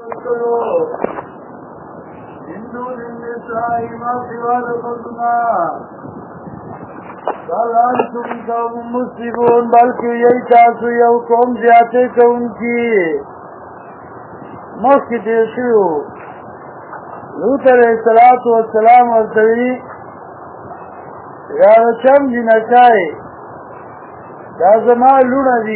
हिंदू निंदिसाई मासिवाद खसना सालान तुम कौम मुस्लिमों बल्कि यही चाहते हो कौम जाते तो उनकी मस्जिद देशो लूत अलैहिस्सलातु वस्सलाम और तवी या चम जी नचाए दाजमा लूना दी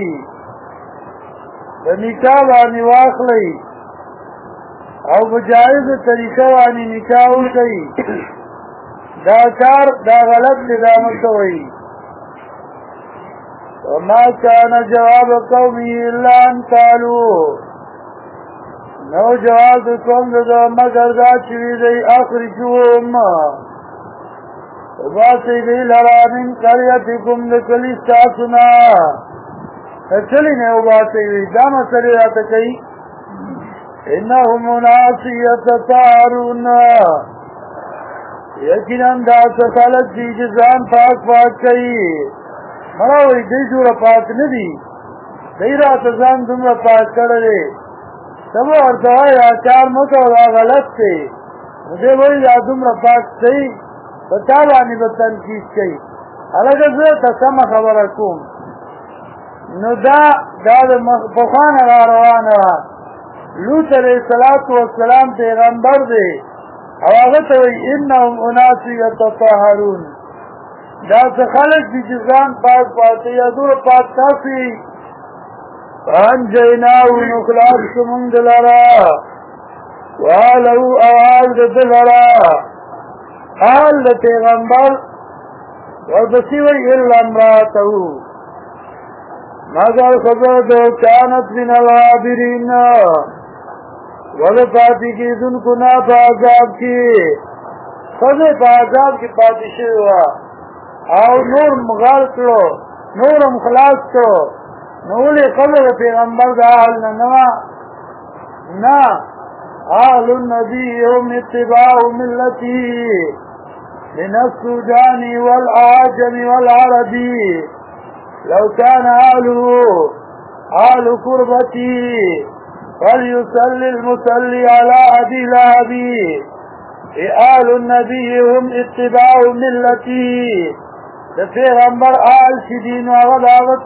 निकाह वानी वाखली او بجائز طریقه وانی نکاح کوي دا کار دا غلط نظام کوي وما كان جواب قومه الا ان قالوا نو جواب قوم دا مگر دا چې دی اخرجوهم واسي دی لرا من قريتكم لكل ساتنا چلی نه واسي دا مسله راته کوي انهم ناس يتطهرون یقینا دا خلک دي چې ځان پاک کوي مړوي دې جوړ پاک نه دي دایره ځان دومره پاک کړي سمو ورته یا چار مو ته غلط دي دې وایي دا دومره پاک دي په تا باندې به تنقید کوي هغه زه ته سم خبره کوم نو دا په خوانه روانه لوط علیہ الصلوۃ والسلام پیغمبر دی او هغه ته انهم اناس یتطهرون دا خلک دي چې ځان پاک پاتې یا دور پاک تاسي ان جیناو نو خلاص کوم دلارا والو اوال دلارا حال د پیغمبر ورپسې وی الا امراته مگر خبر دو كانت من الغابرين ولفاتی کی دن کو نا پاذاب کی خزے پاذاب کی پادشی ہوا او نور مغال کرو نورم خلاص کرو نولی خبر پیغمبر دا حال ننوا نا حال النبی هم اتباع ملتی من السودان والعاجم والعربی لو كان آله آل قربتي فليصلي المصلي على أبي لهب آل النبي هم اتباع ملتي لفيغمبر آل شدين وغد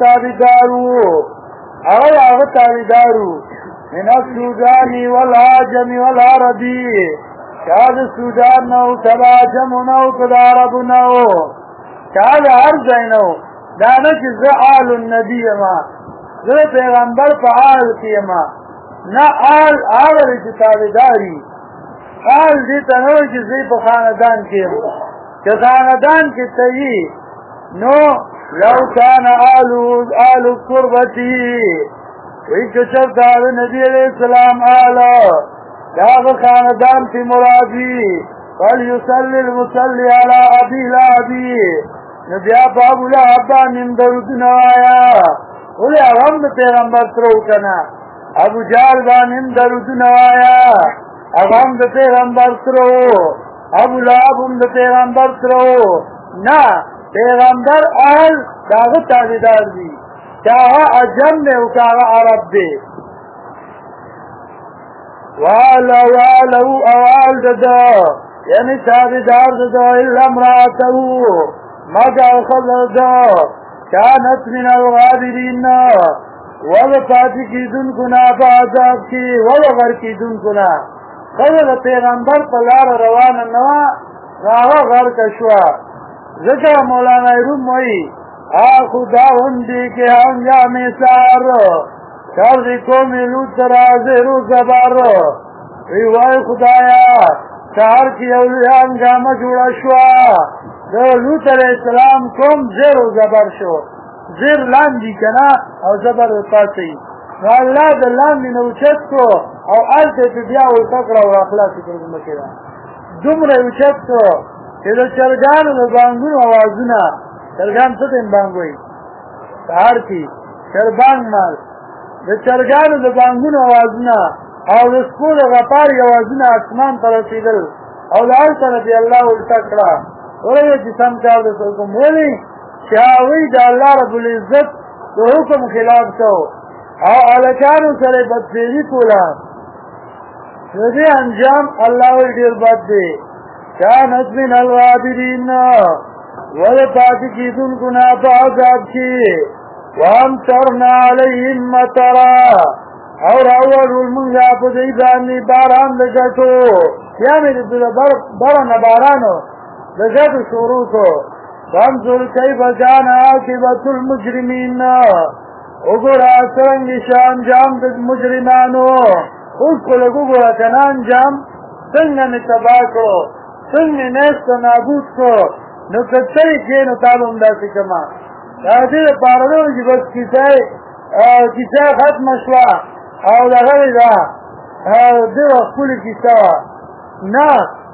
تابدارو من السودان والعاجم والعربي كاد السودان نو تباجم نو كد عرب نو كاد عرض نو دانا چې زه آل النبی ما زه پیغمبر په آل کې ما نه آل هغه چې تابعداري آل دې ته نه چې زه په خاندان کې چې خاندان کې تهي نو لو كان آل قربتي وی چې دا نبی علیہ السلام آل دا خاندان په مرادي فليصلي المصلي على ابي لهب نبیا بابو لعبا نیم درود نوایا اولی اغم دا پیغمبر ترو کنا ابو جال با نیم درود نوایا اغم دا پیغمبر ترو ابو لعبم دا پیغمبر ترو نا پیغمبر آل داغت تابدار دی چاہا عجم دے اکاغا عرب دے والو اوال دا یعنی تابدار دا اللہ امراتو مگر خبر كانت من الغابرين وفاتی کی دن کنا فعذاب کی وغر کی دن کنا خبر پیغمبر پلار روان نوا راوہ غر کشوا ذکر مولانا روم وی خدا ہندی کے انجام سار کردی قومی لوت رازر و زبار ریوائی خدایا سار کی اولیاء انجام جوڑا شوا دو لوط علیہ السلام کوم زیر و زبر شو زیر لاندی کنا او زبر و پاسی نو اللہ دا لاندی نوچت کو او آلتے پی بیا و تکڑا و اخلاسی کرد مکرا دمر اوچت کو که دا چرگان و بانگون آوازونا چرگان ستن بانگوی سهار کی چربانگ مال دا چرگان و بانگون آوازونا او دا سکول غپاری آوازونا اسمان پر رسیدل او دا آلتا نبی اللہ و تکڑا ورے جسم کار دے حکم ویلی شاوی دا اللہ رب العزت تو حکم خلاف کو او الکانو سره بدفیری کولا دې انجام الله ډیر بد دی كانت من الغابرين ولپات کیدون گنا په عذاب کې وامطرنا عليهم مطرا اور اول المنگا په دې باندې باران لګټو یا مې د باران بارانو لګټو شروع کو فانظر كيف كان عاقبة المجرمين وګورا څنګه شان جام د مجرمانو اوس کو لګورا کنان جام څنګه نه تباہ کړو څنګه نست نابود کو نو کته کې نو تعلم داسې کما دا دې پاره چې بس کیسه ختم شوا او دغه دا دې خپل کیسه نه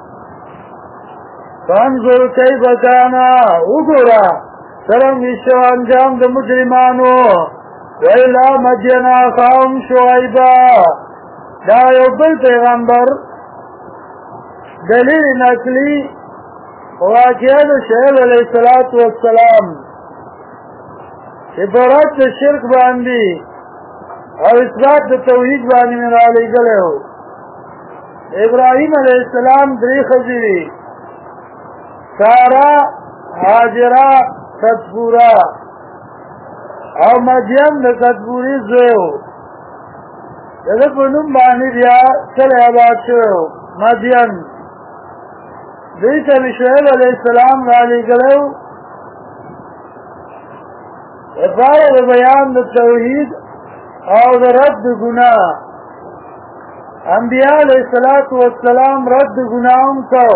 فانظر كيف كان وګورا څنګه شو انجام د مجرمانو وإلى مدين أخاهم شعيبا دا یو بل پیغمبر دلیل نقلی واقعہ د شعیب علیہ السلام عبارت د شرک باندې او اثبات د توحید باندې نه لګلې هو ابراهیم علیہ السلام درې خزری سارا هاجرہ صدپورا او مدین د صدپوری زو دغه په نوم باندې بیا چلے آباد شو مدین دوی ته شعیب علیہ السلام را لېږلو لپاره د بیان د توحید او د رد ګناه انبیاء علیہ السلام رد ګناهم کو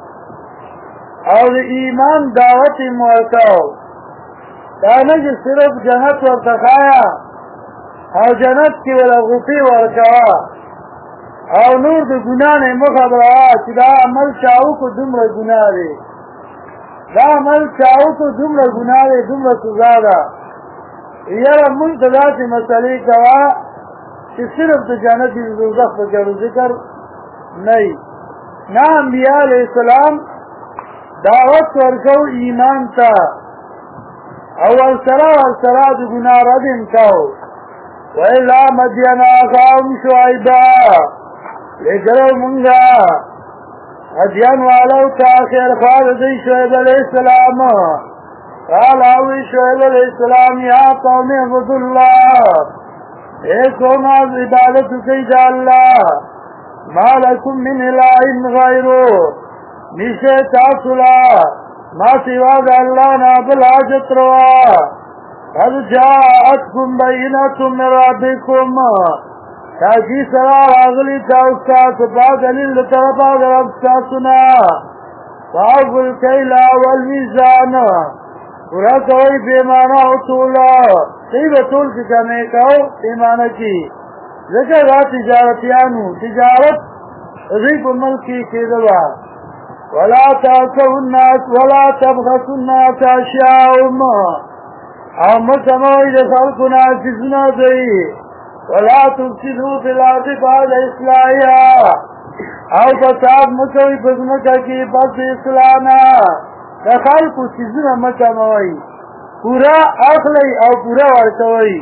او د ایمان دعوت موکاو دا نه چې صرف جنت ورته خایا او جنت کې ولا غفي ورکوا او نور د ګناه نه مخبره چې دا عمل چاو کو دومره ګناه دی دا عمل چاو کو دومره ګناه دی دومره سزا ده یاره مونږ ته داسې مسلې کوا چې صرف د جنت د دوزخ په ذکر نه نه انبیاء علیہ السلام دعوت ورکو ایمان تا اول سرا د ګناه ردم کو وإلى مدين أخاهم شعيبا لجلو منغا مدين والو تاخر خالد شعيب عليه السلام قال اوي شعيب عليه السلام يا قوم اعبدوا الله اے قوم عبادت سید اللہ ما لكم من اله غيره نشه تاسولا ما سوا د الله نه بل حاجت روا قد جاءتكم بينة من ربكم تاکی سرا راغلی تاوستاس با دلیل طرفا درب تاسونا فاوفوا الكيل والميزان پورا کوئی پیمانا و طولا صحیح بطول کی کمی کهو پیمانا کی ذکر را تجارتیانو تجارت ریب ملکی کی دوا ولا تاسو الناس ولا تبخسوا الناس اشیاءهم او مکموی د خلقنا عزیزنا دی ولا تفسدوا فی الارض بعد اصلاحها او فساد مکوی بزمکا کی پس اصلاحنا د خلقو چیزونه مکموی پورا اخلی او پورا ورکوی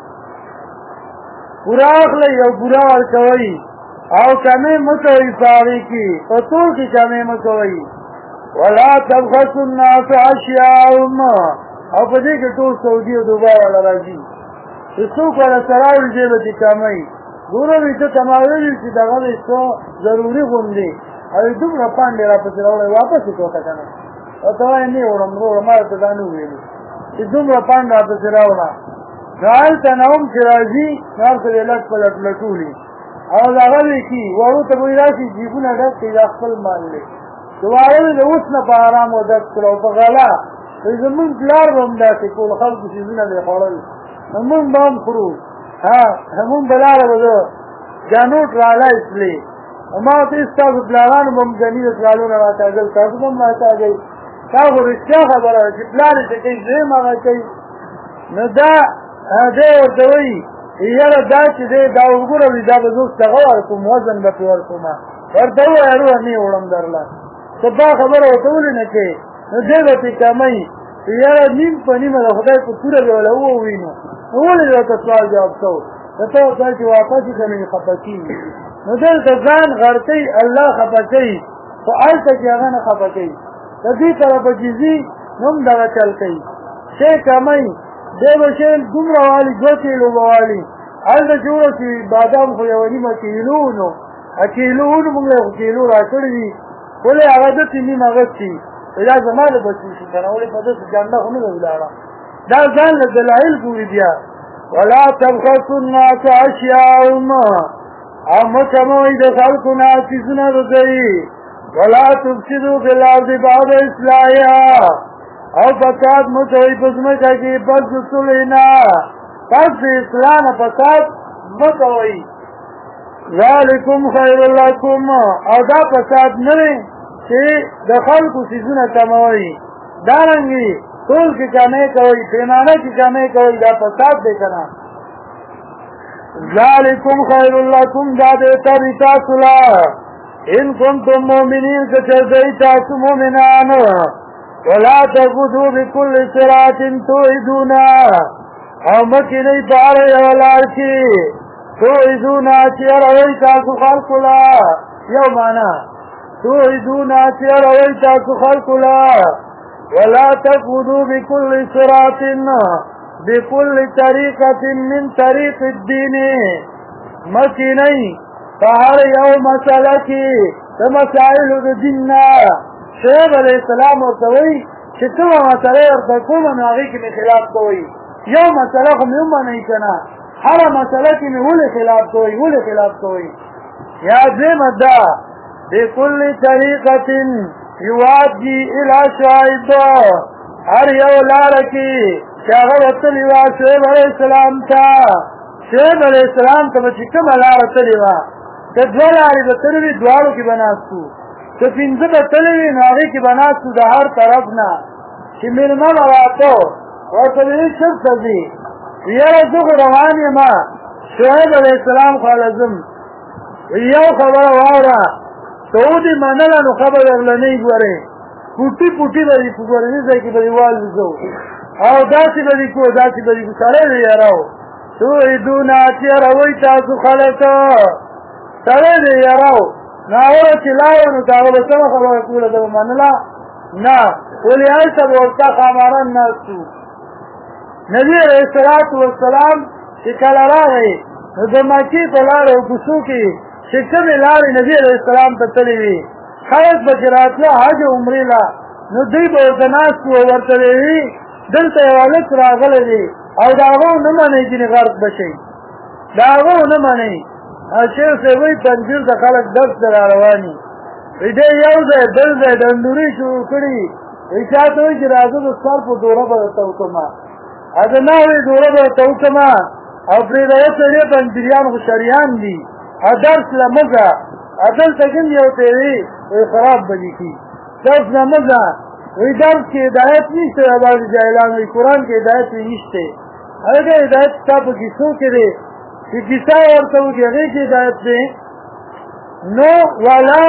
او کمی مکوی پاگی کی پتول کی کمی مکوی ولا تبخسوا الناس اشیاءهم او په دې کې ټول سعودي او دوبای ولا راځي چې څوک ولا سراوي دې به کمای ګورو چې تمایل چې دغه څه ضروری غوندي او دومره پاندې را پاتې راوړې واپس کوته کنه او ته یې نه وړم ما ته دا نه ویل چې دومره پاندې را پاتې راوړه راځي ته نوم چې راځي نار ته لاس په لټولي او هغه کی ورو ته وی راشي جیبونه ډک کې خپل مال لې دواره د اوس نه په آرام او د کړو په غلا زمون بلار بم داسې کول خلق سیزونه له خورل همون بام خرو ها همون بلار وځو جانوټ رالا اسلی اما دې تاسو بلاران بم غنی رالو نه راځي تاسو بم راځي تاسو رښتیا خبره چې بلار دې کې زه ما کوي نو دا دې ورته یاره دا چې دا وګورئ دا به زه څنګه ورکوم وزن به ورکوم ورته یارو نه وړم درلا سبا خبره وته نه کې نو دې به کمای یاره نیم په نیمه د خدای په توره ولا وینو ولې دا سوال جواب کو ته ورته چې واپس کړي خفه کېږي نو دلته ځان غړتئ الله خفه کوي خو هلته چې هغه نه خفه کوي د دې طرفه چې ځي نو هم دغه چل کوي شی کمی دی به شی دومره والي 2 کیلو به والي هلته چې ورسي بادام خو یوه نیمه کیلو نو کیلو ونو موږ یو کیلو را کړي دي ولې هغه داسې نیم اغوستي دا زما د بچو شي که نه ولې په داسې جنډه خو نه ده ولاړه دا ځان له دلایل ګوري بیا ولا تبخسوا الناس اشیاءهم او مه کموئ د خلکو نه څیزونه د دوی ولا تفسدوا فی الارض بعد اصلاحها او فساد مه کوئ په ځمکه کې پس د صلح نه پس د اصلاح نه فساد مه کوئ ذالکم خیر لکم او دا فساد نه دی چې د خلکو څیزونه کموئ دارنګې ټول کې کمې کوئ پیمانه کې کمې کوئ دا فساد دی که نه ذالکم خیر لکم دا بهتر دی تاسو له ان کنتم مؤمنین که چېرته تاسو مؤمنان ولا تقعدوا بكل صراط توعدون او مه کښېنئ په هره یوه لار کې توعدون چې اړوئ تاسو خلکو له یو معنا توعدون چې اړوئ تاسو خلکو له ولا تقعدوا بكل صراط بكل طريقة من طريق الدين مه کښېنئ په هر یو مسله کې د مسایلو د دین نه شعیب علیه السلام ورته وایي چې کومه مسله ورته کومه نو هغې کې مې خلاف کوئ یو مسله خو مې ومنئ که نه هره مسله کې مې ولې خلاف کوئ ولې خلاف کوئ یا دویمه دا بكل طریقة یوادي الى شعیب هر یو لاره کې چې هغه وتلې وه شعیب علیه السلام ته شعیب علیه السلام ته به چې کومه لاره تلې وه که 2 لارې به تلې وي دواړو کې به ناست وو که 5 به تلې وي نو هغې کې به ناست وو د هر طرف نه چې مېلمه به راته ورته به وي چېرته ځې یاره زه خو روان یم شعیب علیه السلام خوا لزم یو خبره واوره که ودې منله نو ښه به درله نه یې ګورې پوټي پوټي به دې په ګورني ځای کې به دې والوځو او داسې به دې کوو داسې به دې کوو سړی دې یاره و توعدون چې اړوئ تاسو خلک سړی دې یاره و نو هغه چې لاړو نو که هغه به سمه خبره کوله ده به منله نه ولې هلته به ورته خاماران ناست وو نبي علیه الصلاة والسلام چې کله راغی نو د مکې په لارو او کوڅو کې چې کومې لارې نبي علیه السلام ته تللې وي خلک به چې راتله حج عمرې له نو دوی به ورته ناست وو ورته به وي دلته یو هلک راغلی دی او د هغه ونه منئ ځینې غرق به شئ د هغه ونه منئ شیخ صاحب وایي تنګیر د خلک درس ته را رواني وایي دی یو ځای بل ځای ډنډوري شروع کړي وایي چا ته وایي چې راځه د سر په دوره به درته وکړمه د ناوې دوره به درته وکړمه او پرې د یو سړي پنجریان خو شریان دي درس له مه ځه دلته کوم یو ته وایي خراب به لیکي درس نه مه ځه وایي درس کې هدایت نشته د بعضې جاهلان وایي قرآن کې هدایت نشته هغه هدایت ستا په کیسو کې دی چې کیسه ورته وکړي هغې کې هدایت دی نو ولا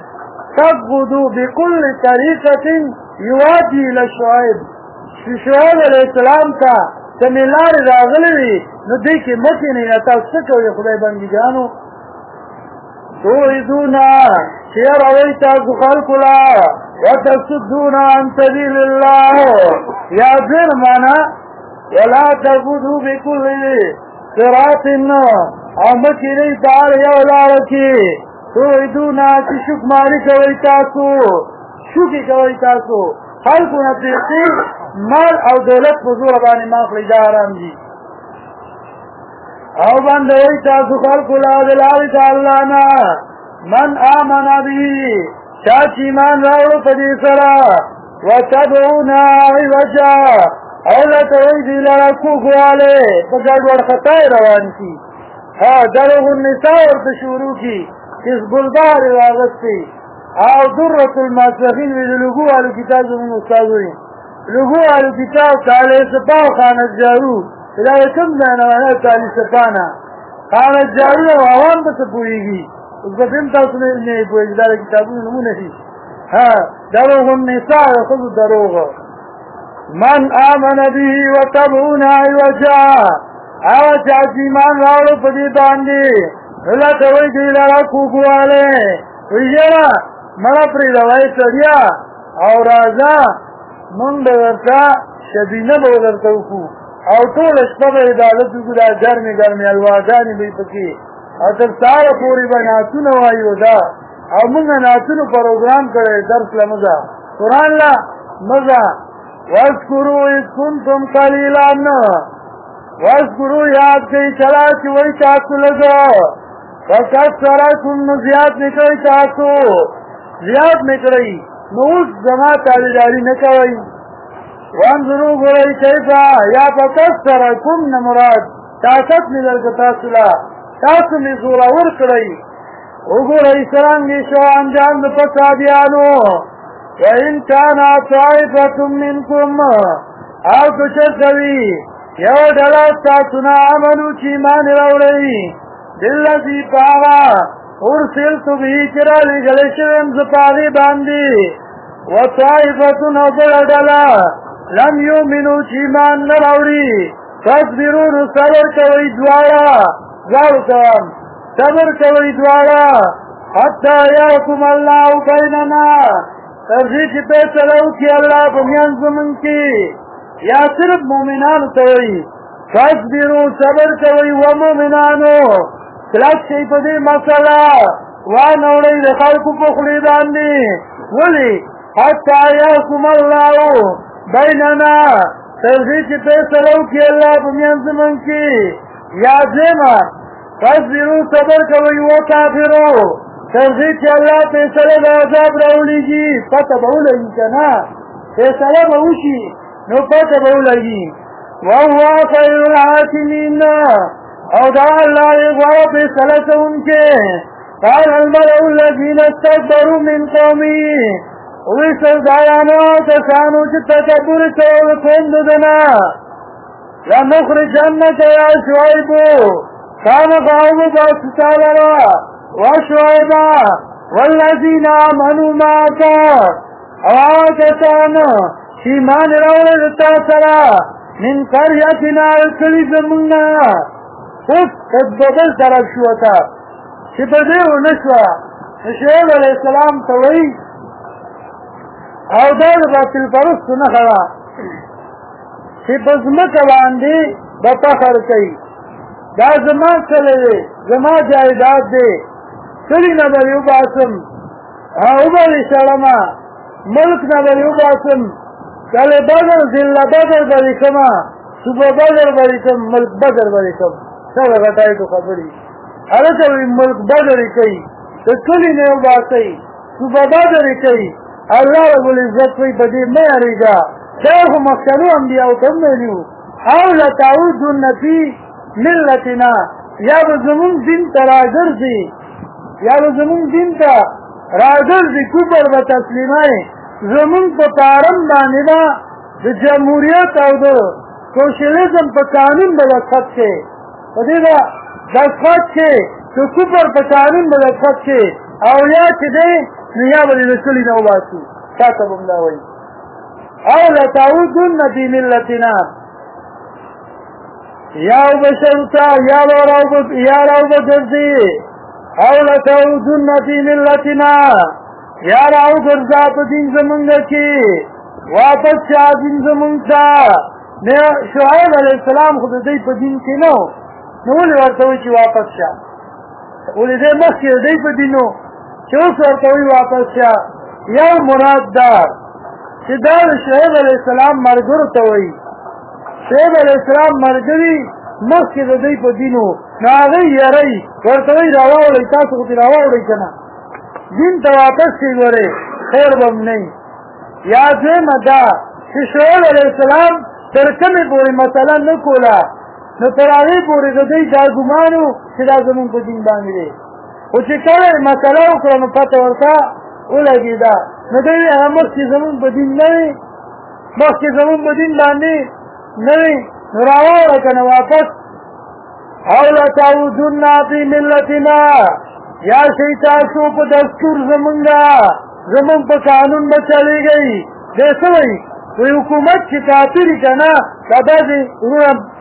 تقعدوا بكل طریقة یوادي الى شعیب شعیب علیه السلام ته کومې لارې راغلې وي نو دوی کې مه کښېنئ نه تاسو څه کوئ خدای بندګانو توعدون چې اړوئ تاسو خلکو له وتصدون عن سبیل الله یا دویم معنا ولا تقعدوا بكل صراط او مه کښېنئ په هر یو لاره کې توعدون چې شکماري کوئ تاسو شوکې کوئ تاسو خلکو نه پیسې مال او دولت په زوره باندې ما کړئ دا حرام دي او بندوئ تاسو خلکو له د لارې د الله نه من آمن به چا چې ایمان راوړو په دې سره وتبعون عوجا او لټوئ دوی لره کوږوالی په ګډوډ خطا یې روان شي دروغ النساء ورته شروع کړي حزب البحر یې واغستې او درة الماسخین وی د لوګو والو کتاب زمونږ استاد وایي لوګو والو کتاب کالی سپا او خانت جارو دا د کوم ځای نه وایي کالي سپا نه خانت جارو او عوام به څه پوهېږي اوس به هم تاسو نه پوهېږي دا د کتابونو نومونه دي دروغ النساء د ښځو دروغ من آمن به وتبعون عوجا هغه چا چې ایمان راوړو په دې باندې الله ته وایي دوی لاره کوکواله وایي یاره مړه پرېږدوئ سړیا او راځه مونږ به ورته شبینه به ورته وکړو او ټوله شپه به عبادت وکړو دا ګرمې ګرمې الواګانې به یې پکې او تر سهاره پورې به نعتونه وایو دا او مونږ نعتونو پروګرام کړی درس له مزه قرآن له مزه واذکروا اذ کنتم قلیلا واذکروا یاد کړئ کله چې وایي تاسو لږه فکثرکم نو زیات نه کوئ تاسو زیات نه کړئ نو اوس زما تابعداري نه کوئ وانظروا ګورئ کیفه یا فکثرکم نه مراد طاقت مې درکړه تاسو له تاسو مې زورور کړئ وګورئ څرنګه شو انجام د فسادیانو وإن كان طائفة منكم او که چرته وي یو ډله تاسو نه آمنو چې ایمان راوړئ بالذي پاغا ارسلت به چې رالېږلی شوی یم زه په هغې باندې وطائفة او بله ډله لم یؤمنو چې ایمان نه راوړي فاصبروا نو صبر کوئ دواړه صبر کوئ دواړه حتی یحکم الله بیننا تر دې چې فیصله وکړي الله په میانځ زمونږ کې یا صرف مؤمنانو ته وایي فاصبروا صبر کوئ و مؤمنانو کلک شئ په دې مسله وانه وړئ د خلکو په خولې باندې ولې حتی یحکم الله بیننا تر دې چې فیصله وکړي الله په میانځ زمونږ کې یا دویمه فاصبروا صبر کوئ و کافرو تر دې چې الله فیصله د عذاب راولېږي پته به ولګي که نه فیصله به وشي نو پته به ولګي وهو خیر الحاکمین او دا الله یې غوره فیصله کوونکی قال الملأ الذین استكبروا من قومه وی سردارانو کسانو چې تکبر کوي قوم د ده نه لنخرجنک یا شعیب خامخا وباسو تا لره وشعیبا والذین آمنوا معک او هغه کسان چې ایمان راوړل د تا سره من قریتنا کلي زمونږ نه اوس بدل طرف شو ته چې په دې ونه شوه شعیب علیه السلام ته وایي او دا د باطل پرستو نښه ده چې په ځمکه باندې به فخر کوي دا زما کلی دی زما جایداد دی کلي نه به یې وباسم وبه یې شړمه ملک نه به یې وباسم کله بدر ضلع بدر به یې کړمه صوبه بدر به یې کړم ملک بدر به یې کړم څه د غټایدو خبرې هلته وایي ملک بدر یې کوي د کلي نه یې وباسئ صوبه بدر یې کوي الله رب العزت وایي په دې مه یارېږه دا خو مخکنو انبیاو ته هم ویلي وو او لتعودن فی ملتنا یا به زمونږ دین ته راګرځي راګرځي کفر به تسلیموي زمونږ په فارم باندې به د جمهوریت او د سوشلیزم په قانون به دستخط کې په دې به دستخط کې د کفر په قانون به دستخط کې او یا چې دی نو یا به دې د کلي نه وباسو تا ته به هم دا وایي او لتعودن فی ملتنا یا بشرتا یا راو بگرزی او لتعودن فی ملتنا یا راو گرزا پا دین زمانگا کی واپس شاہ دین زمانگتا شعیب علیہ السلام خود دی پا دین کی نو ولی ورطوی چی واپس شاہ ولی دی مخی دی پا دینو چی اس ورطوی واپس شاہ یا مراد دار چې دا د شعیب علیه السلام مرګرو ته وایي شعیب علیه السلام ملګري مخکې د دوی په دین وو نو هغوی یری ورته وایي راواوړئ تاسو خو دې راواوړئ که نه دین ته واپس شئ ګورئ خیر به هم نه وي یا دویمه دا چې شعیب علیه السلام تر کومې پورې مسله نه کوله نو تر هغې پورې د دوی دا ګمان و چې دا زمونږ په دین باندې دی خو چې کله یې مسله وکړه نو پته ورته ولګېده نو دوی هغه مخکې زمونږ په دین نه وي مخکې زمونږ په دین باندې نه وي نو راواوړه که نه واپس او لتعودن فی ملتنا یا شئ تاسو په دستور زمونږ په قانون به چلېږئ دی څه وایي وایي حکومت چې کافر وي که نه دا داسې وروڼه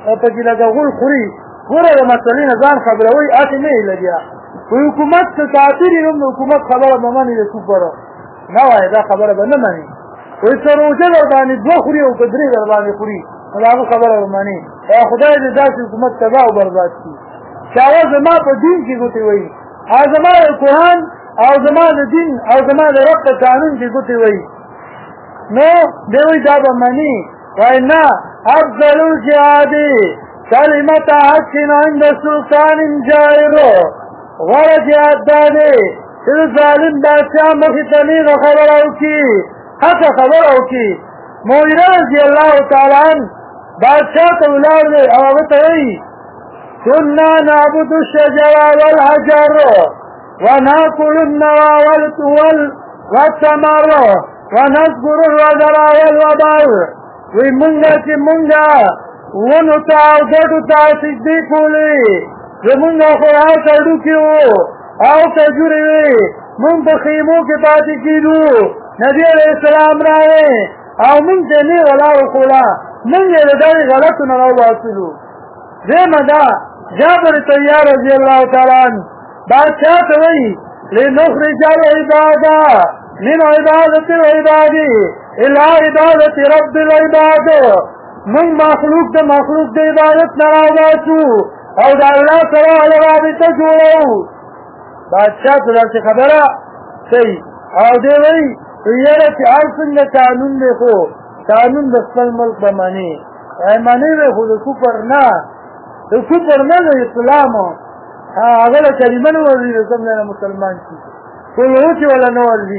په کې لکه غول خوري ګوره د مسلې نه ځان خبروي هسې نه یې لګیا وایي حکومت که کافر یې هم د حکومت خبره به منې د کفر نه وایي دا خبره به نه مني وایي که روژه در باندې دوه خوري او که درې در باندې خوري نو د هغه خبره به مني خدای دې داسې حکومت تباه او برباد کړي چې هغه زما په دین کې ګوتې وایي هغه زما د قرآن او زما د دین او زما د رب په قانون کې ګوتې وایي نو دی وایي دا به مني وایي نه افضل الجهاد کلمت حق عند سلطان جائر غوره جهاد دا دی چې د ظالم بادشاه مخې ته نیغه خبره وکړي حقه خبره وکړي مویره رضي الله تعالی عنه بادشاه ته ولاړ دی او هغه ته وایي كنا نعبد الشجر والحجر وناكل النوى والثمر ونذكر الوزر والوبر وی منگا چی منگا ونو تا او گٹو تا سجدی کولی وی منگا خوراک اڈو کیو او کجوری وی من بخیمو کے پاتی کیدو نبی علیہ السلام رائے او من تینی غلاو خولا من یہ لداری غلط نراو باسلو زیم دا جابر طیار رضی اللہ تعالیٰ عنہ بادشاہ توئی لنخرج العبادہ من عبادت العبادی الى عبادت رب العباد من مخلوق دا مخلوق دا عبادت نراواتو او دا اللہ سوا علی رابطہ جوڑو بادشاہ تو در سے خبرہ صحیح او دے وی ویرہ چی آرسن دا قانون دے خو قانون دا سپل ملک بمانی ایمانی دے خو دا کفر نا دا کفر نا دا اسلامو اگر کلمہ نورزی دا سمجھنا مسلمان کی کوئی ہو چی والا نورزی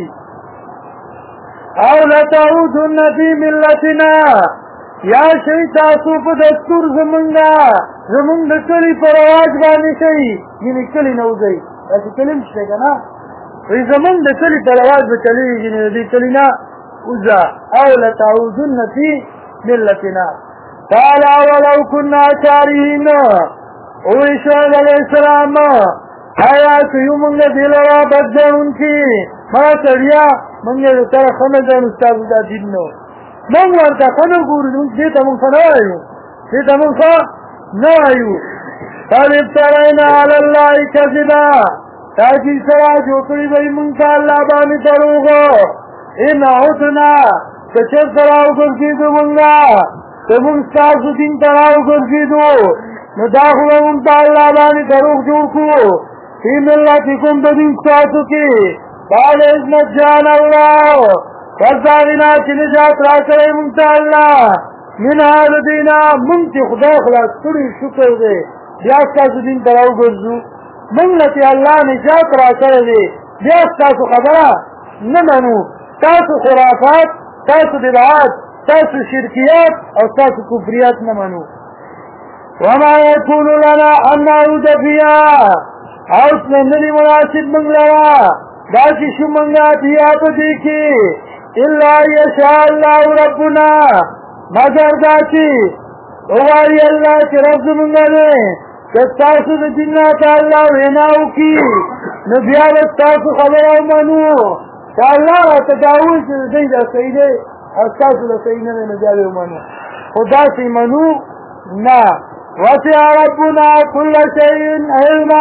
او لتعودن فی ملتنا یا شئی تاسو په دستور زمونږه زمونږ د کلي په رواج باندې شئ یعنې کلي نه وځئ داسې کلي هم شته که نه وایي زمونږ د کلي په رواج به چلېږي نو د دې کلي نه وځه او لتعودن فی ملتنا قال ولو كنا کارهین وایي شعیب علیه السلام آیا که یو مونږ دې لره بدګڼونکي ما سړیا منگے سر خمد ہے استاد دا دین نو منگ ورطا خمد گوری دیتا منگ خا نوائیو دیتا منگ خا نوائیو طالب ترائنا علاللہ کذبا تاکی سرا جو کری بھئی منگا اللہ بانی دروغو ان عدنا کچر سراو گرزیدو منگا تمنگ ساسو دین تراو گرزیدو نداخل منگا اللہ بانی دروغ جوکو فی ملتکم بدین ساسو کی بعد عظمت جان اللہ فالزاغنا چی نجات را کرے منتا اللہ من حال دینا منتی خدا خلاص کری شکر دے بیاستا سو دین تراؤ گرزو منلتی اللہ نجات را کرے دے بیاستا سو خبرہ نمانو تاسو خرافات تاسو بدعات تاسو شرکیات اور تاسو کفریات نمانو وما يكون لنا ان نعود فيها اوسنا نلی مناسب من لرا داسی شمنگا دیا پا دیکھی اللہ یشاء اللہ ربنا مگر داسی اواری اللہ چی رب زمنگا دے کتاسو دا جناتا اللہ ویناو کی نبیالت تاسو خبر منو تا اللہ را تداول چی دی دا سیدے استاسو دا سیدے نبیالو منو خدا سی منو نا وسع ربنا کل شیئن علما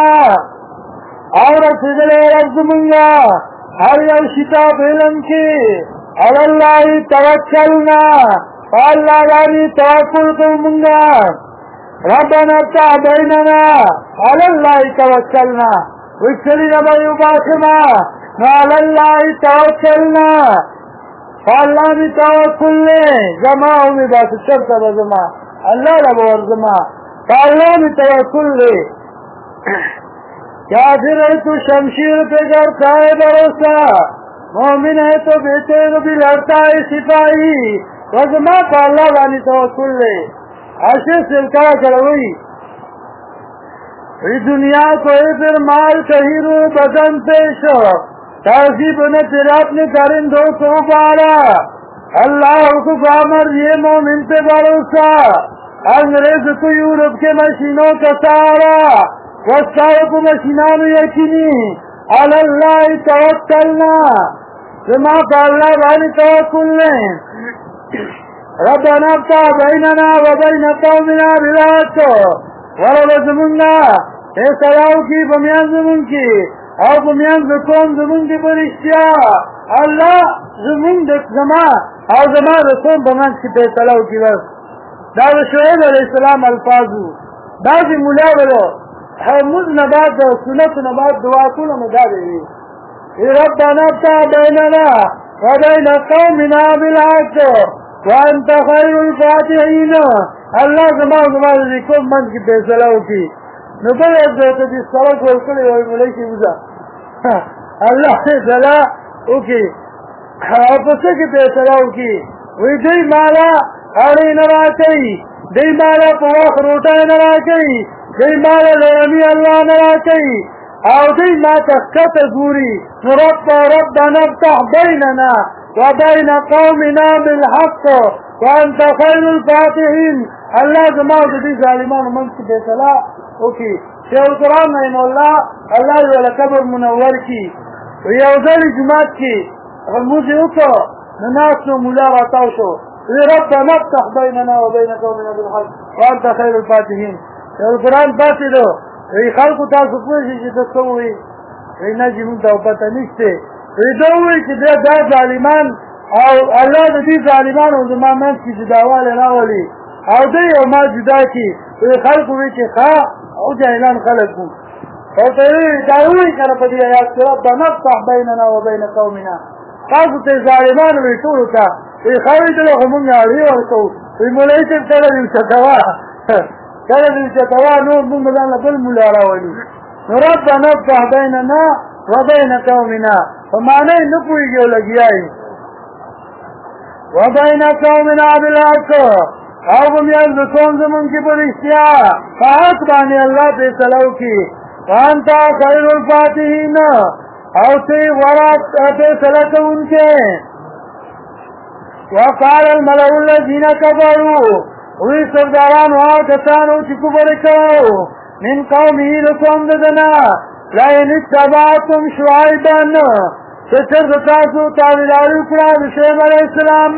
اور سجلے رب زمنگا ہر یو شتاب علم کی اللہ توکلنا فاللہ بانی توکل کرمنگا ربنا افتح بیننا اللہ توکلنا وکسلی نبیو باسما اللہ توکلنا فاللہ بی توکل لے زماؤ میں باس شرط بزما اللہ لبور زما فاللہ بی توکل لے کافر ہے تو شمشیر پہ کرتا ہے بھروسہ مومن ہے تو بیٹے کو بھی لڑتا ہے سپاہی وزما کا اللہ بانی توکل لے ایسے سلکا کروئی دنیا کو پھر مال کہیں بدن پیش تہذیب نے پھر اپنے درندوں کو پالا اللہ کو کامر یہ مومن پہ بھروسہ انگریز کو یورپ کے مشینوں کا سہارا وَاسْتَعَقُ مَشِنَانُ يَكِنِي عَلَى اللَّهِ تَوَكَّلْنَا زما کا اللہ بانی توکل لیں ربنا افتح بیننا و بین قومنا بالحق ورب زمونگا فیصلاو کی بمیان زمون کی او بمیان زکوم زمون کی برشتیا اللہ زمون دک زما او زما رسوم بمان کی فیصلاو کی بس دا شعیب علیہ السلام الفاظو بعضی مولا بلو حمود نباد سنت نباد دعاتون مداری ربنا افتح بیننا و بین قومنا بالحق وانت خیر الفاتحین اللہ زمان ذکر من کی فیصلاو کی نبل ازدوتا دی سرک ورکلی وی ملیشی وزا اللہ فیصلہ اوکی اپسے کی فیصلاو کی وی دی مالا آڑی نرا کئی دی مالا پواخ روٹای نرا کئی دی مالا لرمی اللہ نرا کئی او دی ما تخکت گوری ربنا افتح بیننا وبين قومنا بالحق وانت خير الفاتحين الله زمان دي ظالمان من کی فیصلہ اوکی شیخ القرآن رحمه الله الله ولا قبر منور کی یوزل جماعت کی غلموزی اوکو نناسو مولا راتاو شو ربنا افتح بيننا وبين قومنا بالحق وانت خير الفاتحين شیخ القرآن پاسی دو خلقو تاسو پوشی چی تسوی نجی منتا پتا نشتے دوی چې دا ظالمان او الله د دې ظالمانو زما منځ کې جداواله راولي او دوی او ما جدا کی خلکو وی چې ښه او جاهلان خلکو او ته دا وی کنه په دې آیات کې ربنا افتح بیننا وبین قومنا تاسو ته ظالمان وی ټول تا وی خاوی ته هم یاري ورکو وی مولای چې کله دې څتوا نور موږ ځان بل مولا راولي ربنا افتح بیننا وبین قومنا فمعنی نپوئیگیو لگیائی وبین قومنا بالحق او بمیان رسوم زمون کی پر اشتیا فحق بانی اللہ فیصلو کی وانتا خیر الفاتحین او تی ورات فیصلت ان کے وقال الملع الذین کفروا وی سرداران وآو کسانو چی کفر کرو من قومی رسوم ددنا لئن اتبعتم شعیبا چچر تاسو تابعداري وکړه شعیب علیہ السلام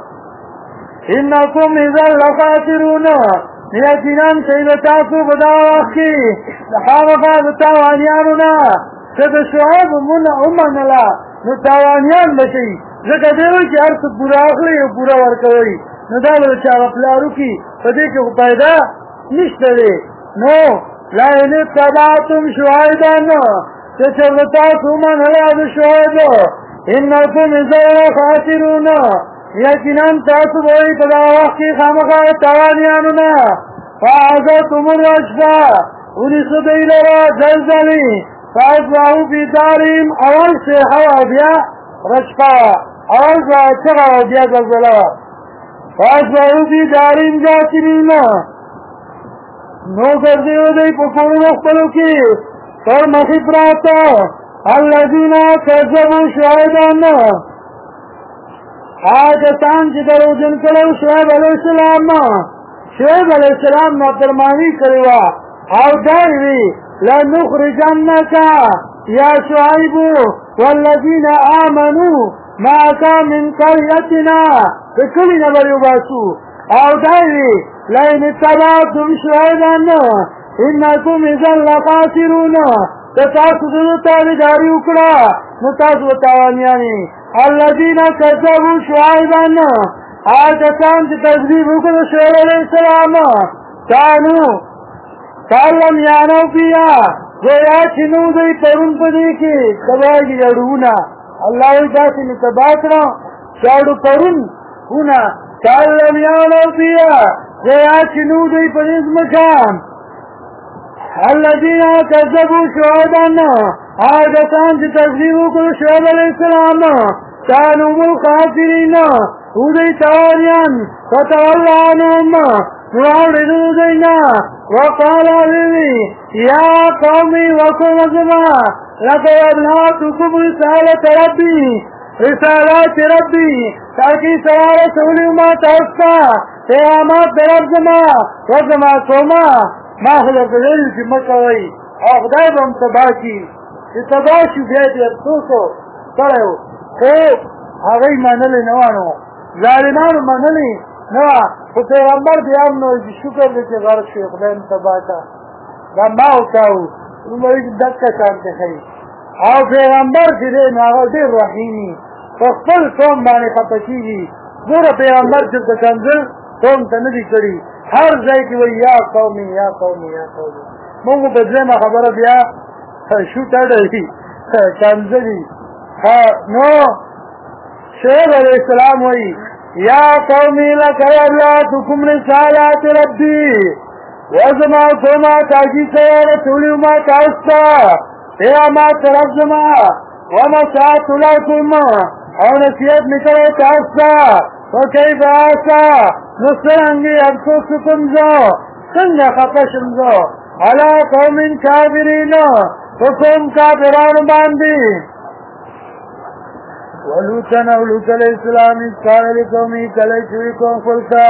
انکم اذا لخاسرون یقینا شعیب تاسو په دا وخت کې خامخا د تاوانیانو نه چې د شعیب منلا نو تاوانیان بشي ځکه دی چې هر څه پورا اخلي او پورا ورکوي نو دا له چا پلارو کې په دې کې فائدہ نشته نو لئن اتبعتم شعیبا چچرتا سومن حیاد شعیب انکم اذا خاسرون یقینا تاسو وای په دا وخت کې خامخا تاوانیانو فاعذتم الرجفا ونسو دیلرا زلزلی فاصبحوا فی دارهم اول سے هوا بیا رجفا اول چغا بیا زلزلا فاصبحوا فی دارهم جاثمین نو ګرځیو دی په کورونو خپلو کې تر مخې پراته الذین کذبوا شعیبا هغه کسان چې دروغجن کړو شعیب علیہ السلام نافرمانی کړې وه او دا وی لنخرجنک یا شعیب والذین آمنوا معك من قريتنا کلی نه بر یوباسو او دا وی لئن اتبعتم شعیبا انکم اذا لخاسرون تاسو دې تابعداري وکړه نو تاسو تاوانیانی الذين كذبوا شعيبا هغه کسان چې تکذیب وکړو شعیب علیہ السلام کالم یانو بیا گویا چې نو دوی پرون په دې کې تباهي جوړونه الله یې تاسو نه تباہ کړو شاړو پرون ونه کالم یانو بیا گویا چې نو دوی په دې مکان الذين كذبوا شعيبا هغه کسان چې تکذیب وکړو شعیب علیہ السلام كانوا خاسرين ودي تاوانيان فتولى عنهم وعرضوا دينا وقال لي يا قومي وكل زمان لقد أبلغتكم رسالات ربي تاكي سوال سولي ما توسطا قيامات برب زمان وزما كوما ما خلق دل في مكوي أخدای بهم تباکی چې تباشو بیا دې افسوسو کړو خو هغه منلې نه وانه ظالمانو منلې نه خو پیغمبر بیا هم نو شکر دی چې غرق شوی خدای م تباه کا دا ما وکاو عمر دکه شانته کوي او پیغمبر چې دی نو هغه ډېر رحیمي په خپل قوم باندې خفه کېږي ګوره پیغمبر چې د کنځل قوم ته نه دي کړي هر ځای کې وایي یا قومي یا قومي یا قومي مونږ په درېیمه خبره بیا شو تړی کنځلي نو شعیب علیہ السلام وایي یا قومي لقد ابلغتكم رسالات ربي وزما قوما تاجي سره رسولي ما تاستا پیغامات طرف زما ومساعت لكم او نصیحت نکړو تاستا وکيف آسا نسرنگی افسوسکم زو څنګه خفه شم زو علا قوم کافرین فقوم کافران باندې ولوطن او لوط علیہ السلام قال لقومه کله چې کوم خلقا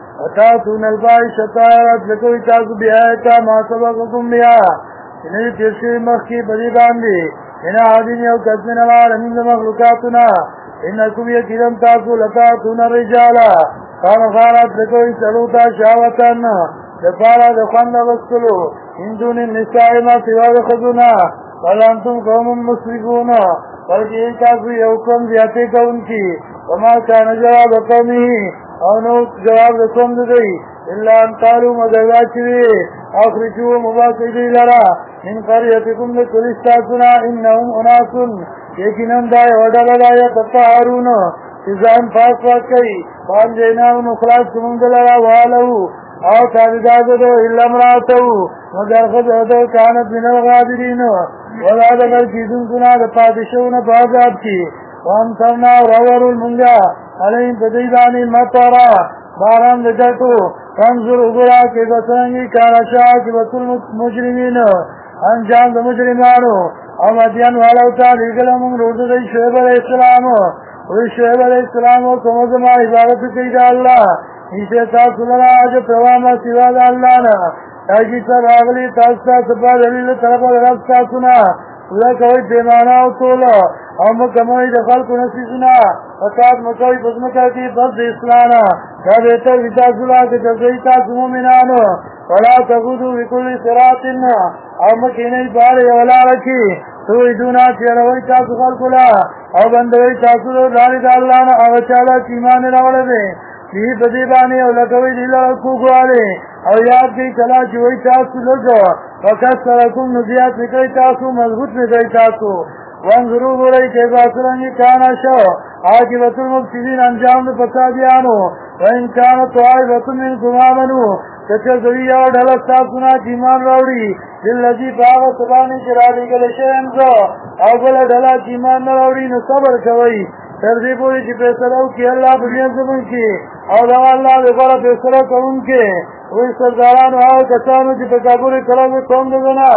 اتاتون الفاحشة لکوي تاسو بیا تا ما سبقكم بیا انه تیرشي مخی بدی باندې انا عادین یو کسمن العالمین مخلوقاتنا انکم یکیدم تاسو لتاتون الرجالا خامخارات لکوي چلوتا شاوتن دپارا دخند وستلو اندون النساء ما سوا دخذونا فلانتم قوم مسرفون بلکہ ایک تاسو یو قوم زیادے کون کی وما کان جواب قومه او نو جواب رسوم دی الا ان قالوا مدعوا چوی اخرجوا مباقی لرا من قریتکم لکل استاسنا انهم اناس یقیناً دای وڈا لدایا تطهرون ازان پاس واقعی فان جیناو نخلاص کمونگ لرا والو او تابداد دو الا امراتو مگر خدو کانت من الغابرین ولا دگر چیزن کنا دا پادشون پازاب کی وان سرنا رور المنگا علیم پدیدانی مطارا باران دجاتو فانظر اگرا که بسنگی کارشا که بطل مجرمین انجام دا مجرمانو او مدین والاو تا لیگلمون روز دی شعب علیہ السلام وی شعب علیہ السلام و کمزما عبادت کئی دا اللہ نیچے تاسو لرا آج پرواما سوا دا اللہ نا تاکی سر آغلی تاستا سپا دلیل طرف رب تاسونا خدا کوئی پیمانا و تولا او مکموی دخل کو نسیسنا فقات مکوی بزمکا کی بس اسلانا یا بہتر ویتاسولا کہ جزوی تاسو مومنانو ولا تغودو بکل صراطنا او مکینی باری ولا رکی توی دونا چیروی تاسو خلقلا او بندوی تاسو لاری دا اللہ نا او چالا چیمان راوڑا دے دی بدیبانی او لکوی دیلا رکو گوالے او یاد کی چلا چوئی تاسو لگو وقت سرکم نزیات نکلی تاسو مضبوط نکلی تاسو وانظرو بولی که باسرنگی کانا شو عاقبت المفسدین انجام دو فسادیانو وان کانا طائفت من کمامنو کچر دوی او ڈھلس تاسونا چیمان روڑی دل لذی پاغ سبانی چرادی گلشنزو او بلا ڈھلا چیمان روڑی نو صبر کوئی تردی پوری چی پیسرو کی اللہ بنیان زمن کی او دو اللہ بفر پیسرو کون کے وی سردارانو آو کسانو چی پکابوری کلو کون دزنا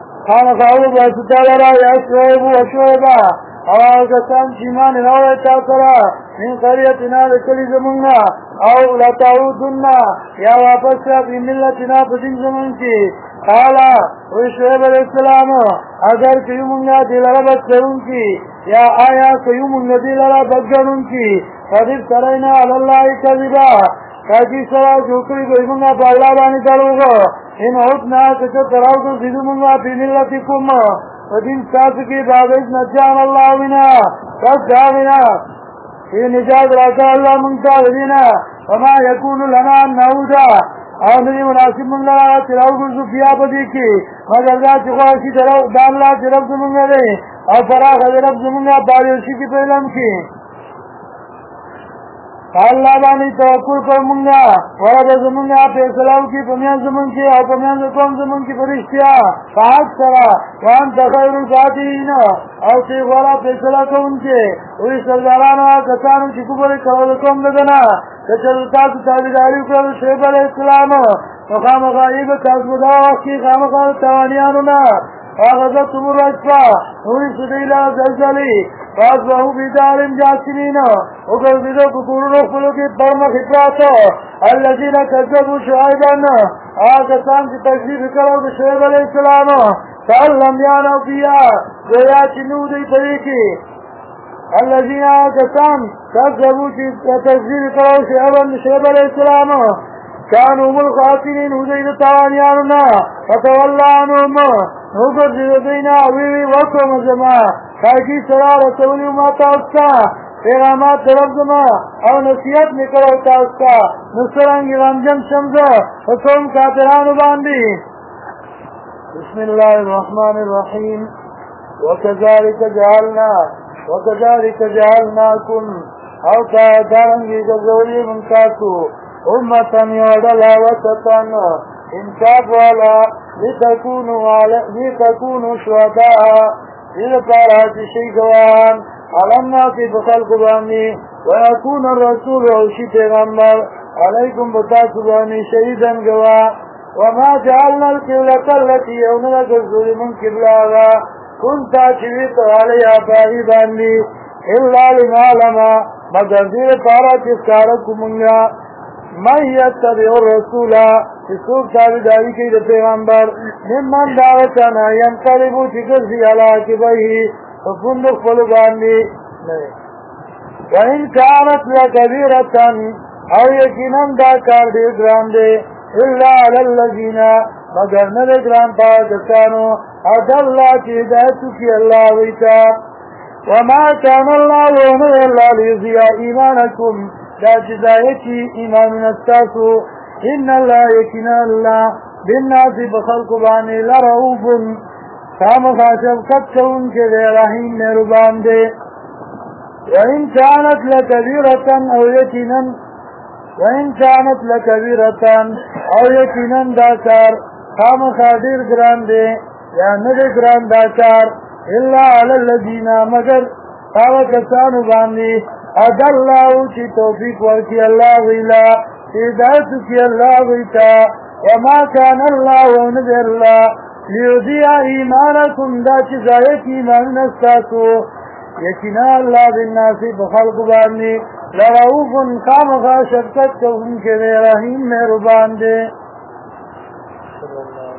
خانقاو باسطالا را یا شعیبو و شعیبا او کسان چیمان نوڑی تاثرا من قریتنا لکلی زمنگا او لتعودنا یا واپس را فی ملتنا پدین زمن کی قالا وی شعیب علیہ السلام اگر کیو منگا دلارا بچرون کی یا آیا کیو منگا دلارا بگرون کی فدیب سرائنا علاللہ کذبا کاکی سرا جوکری کوئی منگا پا اللہ بانی دروگا ان حسنا کچھ تراؤ تو زیدو منگا پی ملتکم ودین ساس کی بابیز نجان اللہ منا کس جامنا یہ نجات راتا اللہ منتا ودینا وما یکون لنا نعودا او ندی مناسب منگا تراؤ کو زفیا پا دیکی مگر دا چخواشی تراؤ دا اللہ ترب زمنگا دے او فراغ رب زمنگا باریوشی کی پہلم کی اللہ بانی توقل پر منگا ورد زمنگا پیسلاو کی پمیان زمن کی او پمیان زکوم زمن کی پرشتیا فحق سرا وان تخیر الفاتحین او سیغوالا پیسلا کون کے وی سردارانا کسانو چکو پر کرو زکوم لدنا کچلتاس تابداری کرو شیب علیہ السلام وخام غائب کاسبدا وقتی خام خال توانیانونا فاغذت تمر اجفا نوری سدیلا زلزلی فاصبحوا بدارهم جاثمين وقربوا بقرون خلق برم خطراتو الذين كذبوا شعيبا آقسان کی تکذیب کرو شعیب علیہ السلام فاللم یانو فیا گویا چنو دی پری کی الذين كسان كذبوا تكذيب قرأوا شعب علیہ السلام كانوا هم الخاسرين وزيد تاوانياننا فتولى عنهم نوبر دینا ویوی وکم زما تاکی سرا رسولی ما تاستا پیغامات طرف زما او نصیحت نکرو تاستا نصرانگی غمجن شمزا فکم کاترانو باندی. بسم الله الرحمن الرحيم. وكذلك جعلناكم او دارنگی گزولی من تاسو امتا یودلا وسطا انصاف والا لتكونوا شهداء إذا طارت الشيء جوان على الناس بخلق باني ويكون الرسول عشي پیغمبر عليكم بتاسباني شهيدا جوان وما جعلنا القبلة التي يومنا الرسول من قبلها كنت شويت عليها فاهباني إلا لنعلم مگر دیر طارت اسکارکمونگا من يتبع الرسول اسوک تابداری کی دا پیغمبر ممن دعوتنا ینقلبو چکر سی علاقبهی فکندق فلبانی وإن كانت لكبيرة او یقیناً دا کار دے گران دے إلا على الذين مگر ندے گران پاکستانو عد اللہ کی ہدایتو کی اللہ ویتا وما كان الله ومن الله ليضيع إيمانكم لا جزايتي إيمان التاسو إن الله يكنا الله بالناس بخلق باني لرؤوف كام خاشب كتشون كذي رحيم مهربان دي وإن كانت لكبيرة أو يكنا داكار كام خادر گران دي يا ندر گران داكار إلا على الذين مگر کسانو باندی عد اللہ چی توفیق ورکی اللہ غیلا ہدایت کی اللہ غیتا وما كان الله ونذر الله ليضيع إيمانكم دا چزایت ایمان نستاسو یقینا اللہ بالناس بخلق باندی لرؤوف خامخا شفقت کو ان کے رحیم مہربان دے.